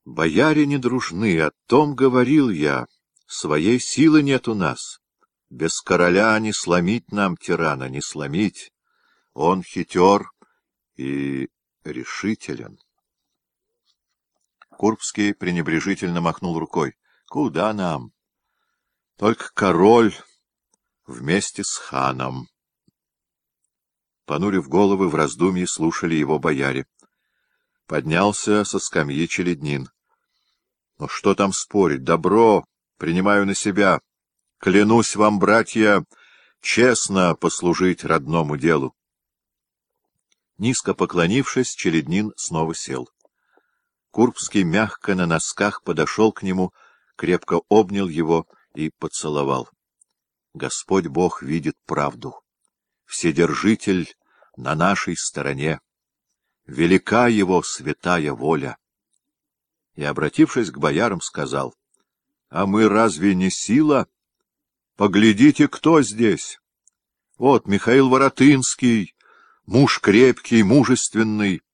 Бояре не дружны, о том говорил я. Своей силы нет у нас. Без короля не сломить нам тирана, не сломить. Он хитер и решителен. Курбский пренебрежительно махнул рукой. Куда нам? Только король вместе с ханом. Понурив головы, в раздумье слушали его бояре. Поднялся со скамьи Челяднин. Ну что там спорить? Добро принимаю на себя. Клянусь вам, братья, честно послужить родному делу. Низко поклонившись, Челяднин снова сел. Курбский мягко на носках подошел к нему, крепко обнял его и поцеловал. Господь Бог видит правду. Вседержитель на нашей стороне. Велика его святая воля. И, обратившись к боярам, сказал: а мы разве не сила? Поглядите, кто здесь. Вот Михаил Воротынский, муж крепкий, мужественный,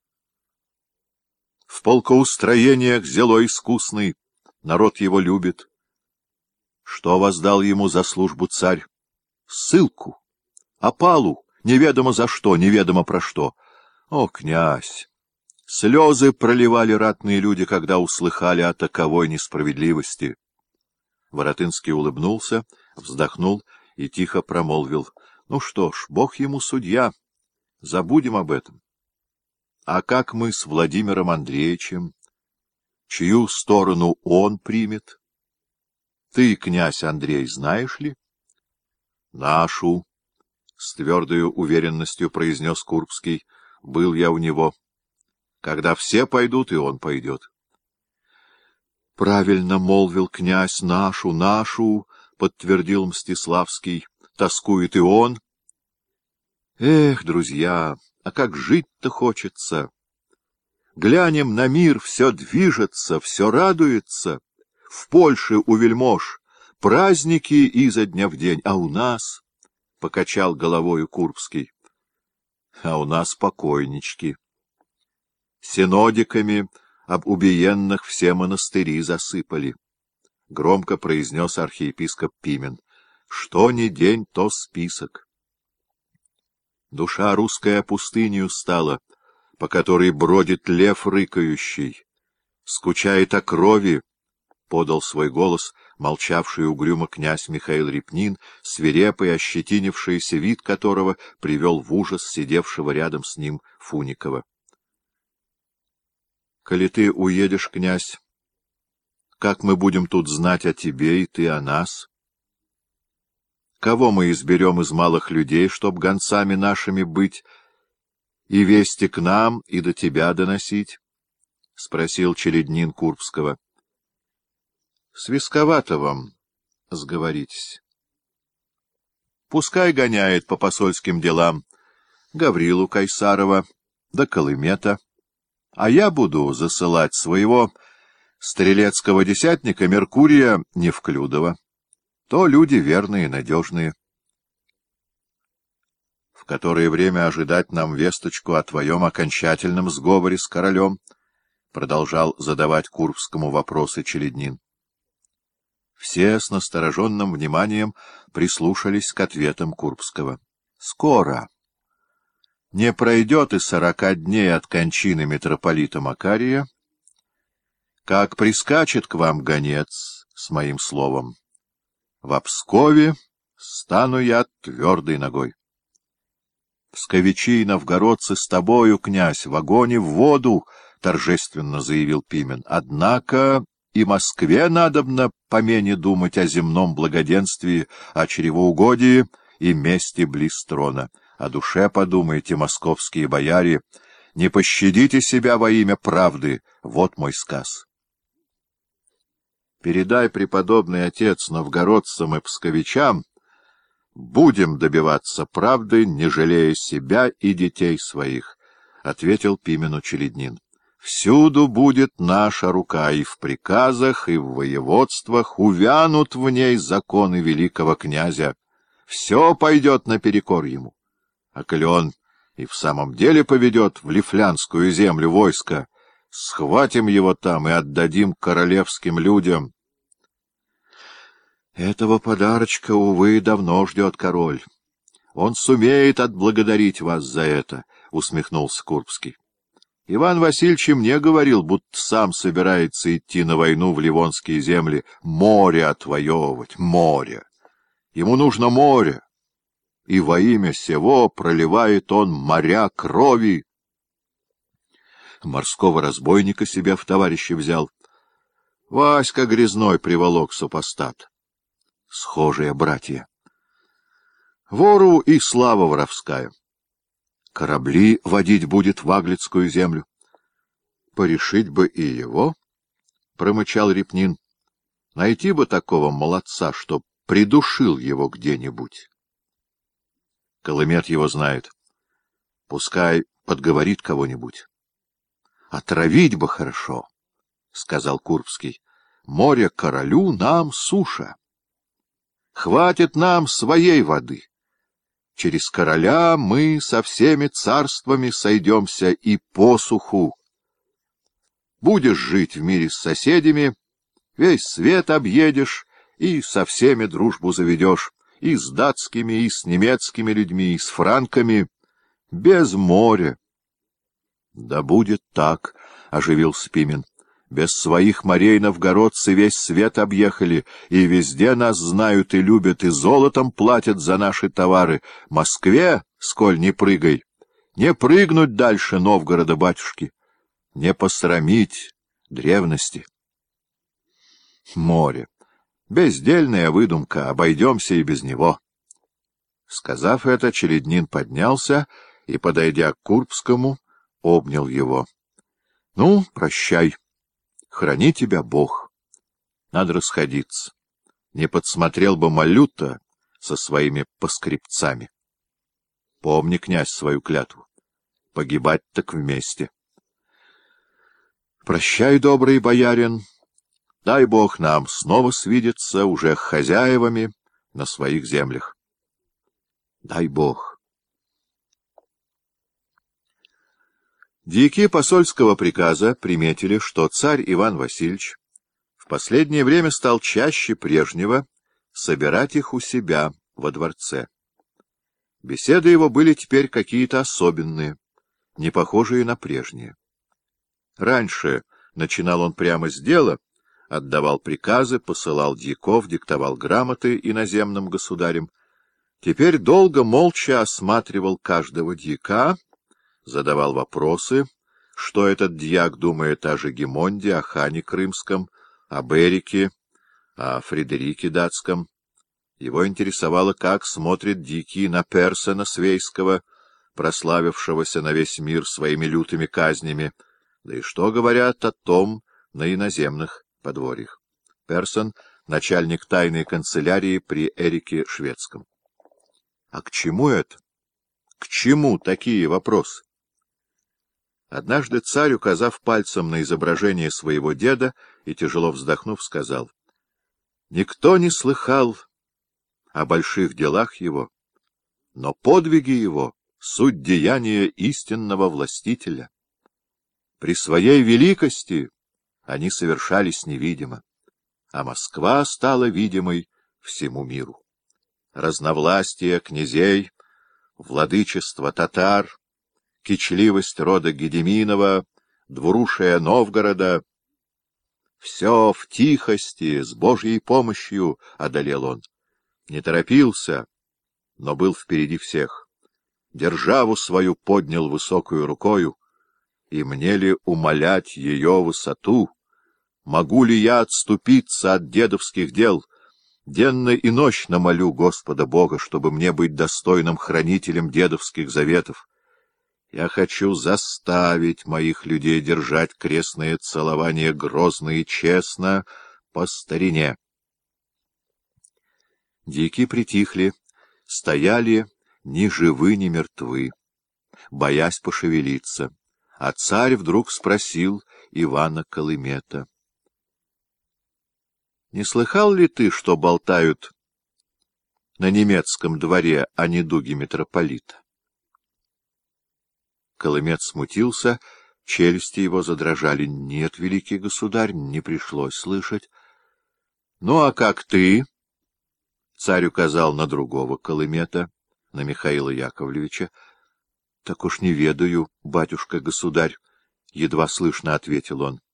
в полкоустроениях зело искусный, народ его любит. Что воздал ему за службу царь? Ссылку, опалу, неведомо за что, неведомо про что. О, князь! Слезы проливали ратные люди, когда услыхали о таковой несправедливости. Воротынский улыбнулся, вздохнул и тихо промолвил: ну что ж, Бог ему судья, забудем об этом. А как мы с Владимиром Андреевичем? Чью сторону он примет? Ты, князь Андрей, знаешь ли? Нашу, — с твердой уверенностью произнес Курбский, — был я у него. Когда все пойдут, и он пойдет. — Правильно молвил князь, нашу, нашу, — подтвердил Мстиславский. — Тоскует и он. Эх, друзья, а как жить-то хочется! Глянем на мир, все движется, все радуется. В Польше у вельмож праздники изо дня в день, а у нас, — покачал головою Курбский, — а у нас покойнички. Синодиками об убиенных все монастыри засыпали. Громко произнес архиепископ Пимен. Что ни день, то список. Душа русская пустынью стала, по которой бродит лев рыкающий. Скучает о крови, — подал свой голос молчавший угрюмо князь Михаил Репнин, свирепый, ощетинившийся вид которого привел в ужас сидевшего рядом с ним Фуникова. — Коли ты уедешь, князь, как мы будем тут знать о тебе и ты о нас? Кого мы изберем из малых людей, чтоб гонцами нашими быть и вести к нам, и до тебя доносить? — спросил Челяднин Курбского. — Свисковато вам, сговоритесь. Пускай гоняет по посольским делам Гаврилу Кайсарова да Колымета, а я буду засылать своего стрелецкого десятника Меркурия Невклюдова. То люди верные и надежные. В которое время ожидать нам весточку о твоем окончательном сговоре с королем? Продолжал задавать Курбскому вопросы Челяднин. Все с настороженным вниманием прислушались к ответам Курбского. Скоро. Не пройдет и 40 дней от кончины митрополита Макария, как прискачет к вам гонец с моим словом. В Пскове стану я твердой ногой. Псковичи и новгородцы с тобою, князь, в огонь и в воду, — торжественно заявил Пимен. Однако и Москве надобно помене думать о земном благоденствии, о чревоугодии и мести близ трона. О душе подумайте, московские бояре, не пощадите себя во имя правды, вот мой сказ. Передай, преподобный отец, новгородцам и псковичам, будем добиваться правды, не жалея себя и детей своих, — ответил Пимену Челяднин. Всюду будет наша рука, и в приказах, и в воеводствах увянут в ней законы великого князя. Все пойдет наперекор ему. А коли он и в самом деле поведет в Лифлянскую землю войско, Схватим его там и отдадим королевским людям. Этого подарочка, увы, давно ждет король. Он сумеет отблагодарить вас за это, — усмехнулся Курбский. Иван Васильевич мне говорил, будто сам собирается идти на войну в Ливонские земли, море отвоевывать, море. Ему нужно море, и во имя сего проливает он моря крови. Морского разбойника себя в товарищи взял. Васька Грязной приволок супостат. Схожие братья. Вору и слава воровская. Корабли водить будет в Аглицкую землю. Порешить бы и его, — промычал Репнин. Найти бы такого молодца, чтоб придушил его где-нибудь. Колымет его знает. Пускай подговорит кого-нибудь. Отравить бы хорошо, — сказал Курбский. Море королю, нам суша. Хватит нам своей воды. Через короля мы со всеми царствами сойдемся и по суху. Будешь жить в мире с соседями, весь свет объедешь и со всеми дружбу заведешь, и с датскими, и с немецкими людьми, и с франками, без моря. — Да будет так, — оживился Пимен. Без своих морей новгородцы весь свет объехали, и везде нас знают и любят, и золотом платят за наши товары. Москве, сколь не прыгай, не прыгнуть дальше Новгорода, батюшки, не посрамить древности. Море. Бездельная выдумка, обойдемся и без него. Сказав это, Челеднин поднялся и, подойдя к Курбскому, обнял его. — Ну, прощай. Храни тебя Бог. Надо расходиться. Не подсмотрел бы Малюта со своими поскребцами. Помни, князь, свою клятву. Погибать так вместе. Прощай, добрый боярин. Дай Бог нам снова свидеться уже хозяевами на своих землях. Дай Бог. Дьяки посольского приказа приметили, что царь Иван Васильевич в последнее время стал чаще прежнего собирать их у себя во дворце. Беседы его были теперь какие-то особенные, не похожие на прежние. Раньше начинал он прямо с дела, отдавал приказы, посылал дьяков, диктовал грамоты иноземным государям. Теперь долго молча осматривал каждого дьяка, задавал вопросы, что этот дьяк думает о Жегемонде, о хане Крымском, об Эрике, о Фредерике Датском. Его интересовало, как смотрят дьяки на Персена Свейского, прославившегося на весь мир своими лютыми казнями, да и что говорят о том на иноземных подворьях. Персен — начальник тайной канцелярии при Эрике Шведском. А к чему это? К чему такие вопросы? Однажды царь, указав пальцем на изображение своего деда и тяжело вздохнув, сказал: «Никто не слыхал о больших делах его, но подвиги его — суть деяния истинного властителя. При своей великости они совершались невидимо, а Москва стала видимой всему миру. Разновластие князей, владычество татар, кичливость рода Гедеминова, двурушие Новгорода — все в тихости, с Божьей помощью одолел он. Не торопился, но был впереди всех. Державу свою поднял высокую рукою, и мне ли умалять ее высоту? Могу ли я отступиться от дедовских дел? Денно и ночно молю Господа Бога, чтобы мне быть достойным хранителем дедовских заветов. Я хочу заставить моих людей держать крестное целование грозно и честно по старине. Дьяки притихли, стояли ни живы, ни мертвы, боясь пошевелиться, а царь вдруг спросил Ивана Колымета: — Не слыхал ли ты, что болтают на немецком дворе о недуге митрополита? Колымет смутился, челюсти его задрожали. — Нет, великий государь, не пришлось слышать. — Ну, а как ты? — царь указал на другого Колымета, на Михаила Яковлевича. — Так уж не ведаю, батюшка-государь, — едва слышно ответил он.